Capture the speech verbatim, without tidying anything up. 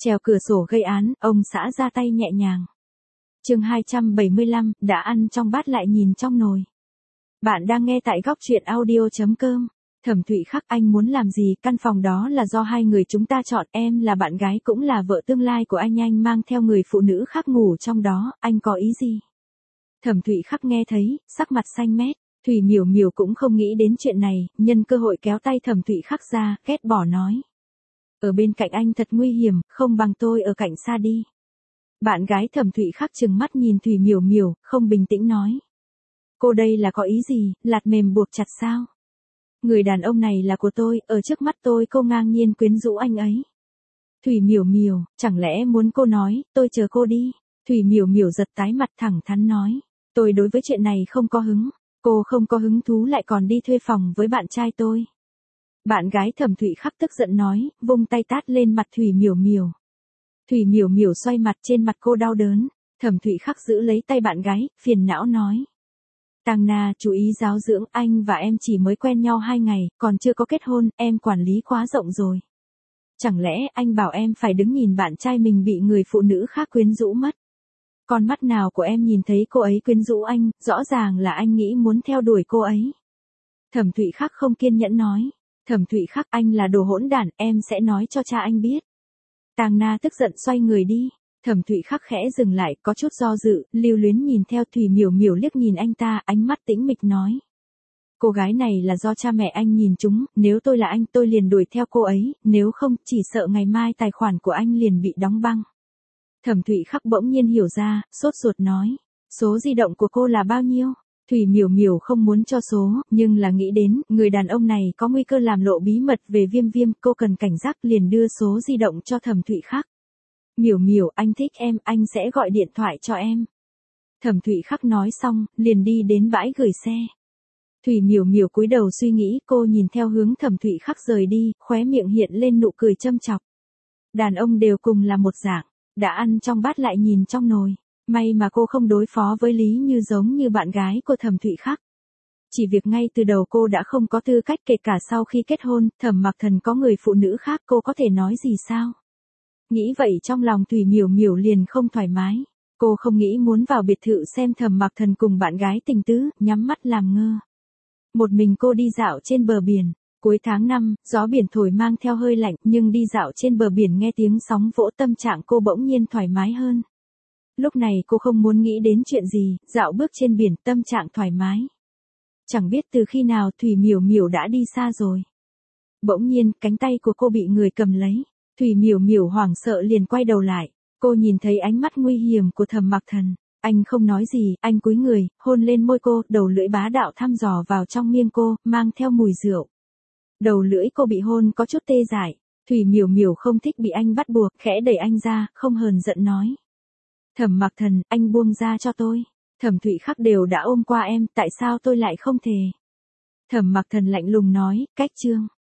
Trèo cửa sổ gây án, ông xã ra tay nhẹ nhàng. Chương hai trăm bảy mươi lăm, đã ăn trong bát lại nhìn trong nồi. Bạn đang nghe tại góc truyện audio chấm com. Thẩm Thụy Khắc, anh muốn làm gì? Căn phòng đó là do hai người chúng ta chọn, em là bạn gái cũng là vợ tương lai của anh, anh mang theo người phụ nữ khác ngủ trong đó, anh có ý gì? Thẩm Thụy Khắc nghe thấy, sắc mặt xanh mét. Thủy Miểu Miểu cũng không nghĩ đến chuyện này, nhân cơ hội kéo tay Thẩm Thụy Khắc ra, ghét bỏ nói. Ở bên cạnh anh thật nguy hiểm, không bằng tôi ở cạnh xa đi. Bạn gái Thẩm Thụy Khắc trừng mắt nhìn Thủy Miểu Miểu, không bình tĩnh nói. Cô đây là có ý gì, lạt mềm buộc chặt sao? Người đàn ông này là của tôi, ở trước mắt tôi cô ngang nhiên quyến rũ anh ấy. Thủy Miểu Miểu, chẳng lẽ muốn cô nói, tôi chờ cô đi. Thủy Miểu Miểu giật tái mặt thẳng thắn nói. Tôi đối với chuyện này không có hứng. Cô không có hứng thú lại còn đi thuê phòng với bạn trai tôi. Bạn gái Thẩm Thụy Khắc tức giận nói, vung tay tát lên mặt Thủy Miểu Miểu. Thủy Miểu Miểu xoay mặt, trên mặt cô đau đớn. Thẩm Thụy Khắc giữ lấy tay bạn gái, phiền não nói. Tang Na, chú ý giáo dưỡng, anh và em chỉ mới quen nhau hai ngày, còn chưa có kết hôn, em quản lý quá rộng rồi. Chẳng lẽ anh bảo em phải đứng nhìn bạn trai mình bị người phụ nữ khác quyến rũ mất? Con mắt nào của em nhìn thấy cô ấy quyến rũ anh, rõ ràng là anh nghĩ muốn theo đuổi cô ấy. Thẩm Thụy Khắc không kiên nhẫn nói. Thẩm Thụy Khắc, anh là đồ hỗn đản, em sẽ nói cho cha anh biết. Tang Na tức giận xoay người đi. Thẩm Thụy Khắc khẽ dừng lại, có chút do dự, lưu luyến nhìn theo. Thủy Miểu Miểu liếc nhìn anh ta, ánh mắt tĩnh mịch nói. Cô gái này là do cha mẹ anh nhìn chúng, nếu tôi là anh tôi liền đuổi theo cô ấy, nếu không chỉ sợ ngày mai tài khoản của anh liền bị đóng băng. Thẩm Thụy Khắc bỗng nhiên hiểu ra, sốt ruột nói. Số di động của cô là bao nhiêu? Thủy Miểu Miểu không muốn cho số, nhưng là nghĩ đến, người đàn ông này có nguy cơ làm lộ bí mật về Viêm Viêm, cô cần cảnh giác liền đưa số di động cho Thẩm Thụy Khắc. Miểu Miểu, anh thích em, anh sẽ gọi điện thoại cho em. Thẩm Thụy Khắc nói xong, liền đi đến bãi gửi xe. Thủy Miểu Miểu cúi đầu suy nghĩ, cô nhìn theo hướng Thẩm Thụy Khắc rời đi, khóe miệng hiện lên nụ cười châm chọc. Đàn ông đều cùng là một dạng, đã ăn trong bát lại nhìn trong nồi. May mà cô không đối phó với Lý Như giống như bạn gái của Thẩm Thụy Khắc. Chỉ việc ngay từ đầu cô đã không có tư cách, kể cả sau khi kết hôn, Thẩm Mặc Thần có người phụ nữ khác cô có thể nói gì sao? Nghĩ vậy trong lòng Thủy Miểu Miểu liền không thoải mái. Cô không nghĩ muốn vào biệt thự xem Thẩm Mặc Thần cùng bạn gái tình tứ, nhắm mắt làm ngơ. Một mình cô đi dạo trên bờ biển. Cuối tháng năm, gió biển thổi mang theo hơi lạnh, nhưng đi dạo trên bờ biển nghe tiếng sóng vỗ tâm trạng cô bỗng nhiên thoải mái hơn. Lúc này cô không muốn nghĩ đến chuyện gì, dạo bước trên biển, tâm trạng thoải mái. Chẳng biết từ khi nào Thủy Miểu Miểu đã đi xa rồi. Bỗng nhiên, cánh tay của cô bị người cầm lấy. Thủy Miểu Miểu hoảng sợ liền quay đầu lại. Cô nhìn thấy ánh mắt nguy hiểm của Thẩm Mặc Thần. Anh không nói gì, anh cúi người, hôn lên môi cô, đầu lưỡi bá đạo thăm dò vào trong miệng cô, mang theo mùi rượu. Đầu lưỡi cô bị hôn có chút tê dại. Thủy Miểu Miểu không thích bị anh bắt buộc, khẽ đẩy anh ra, không hờn giận nói. Thẩm Mặc Thần, anh buông ra cho tôi. Thẩm Thụy Khắc đều đã ôm qua em, tại sao tôi lại không thể? Thẩm Mặc Thần lạnh lùng nói, cách chương.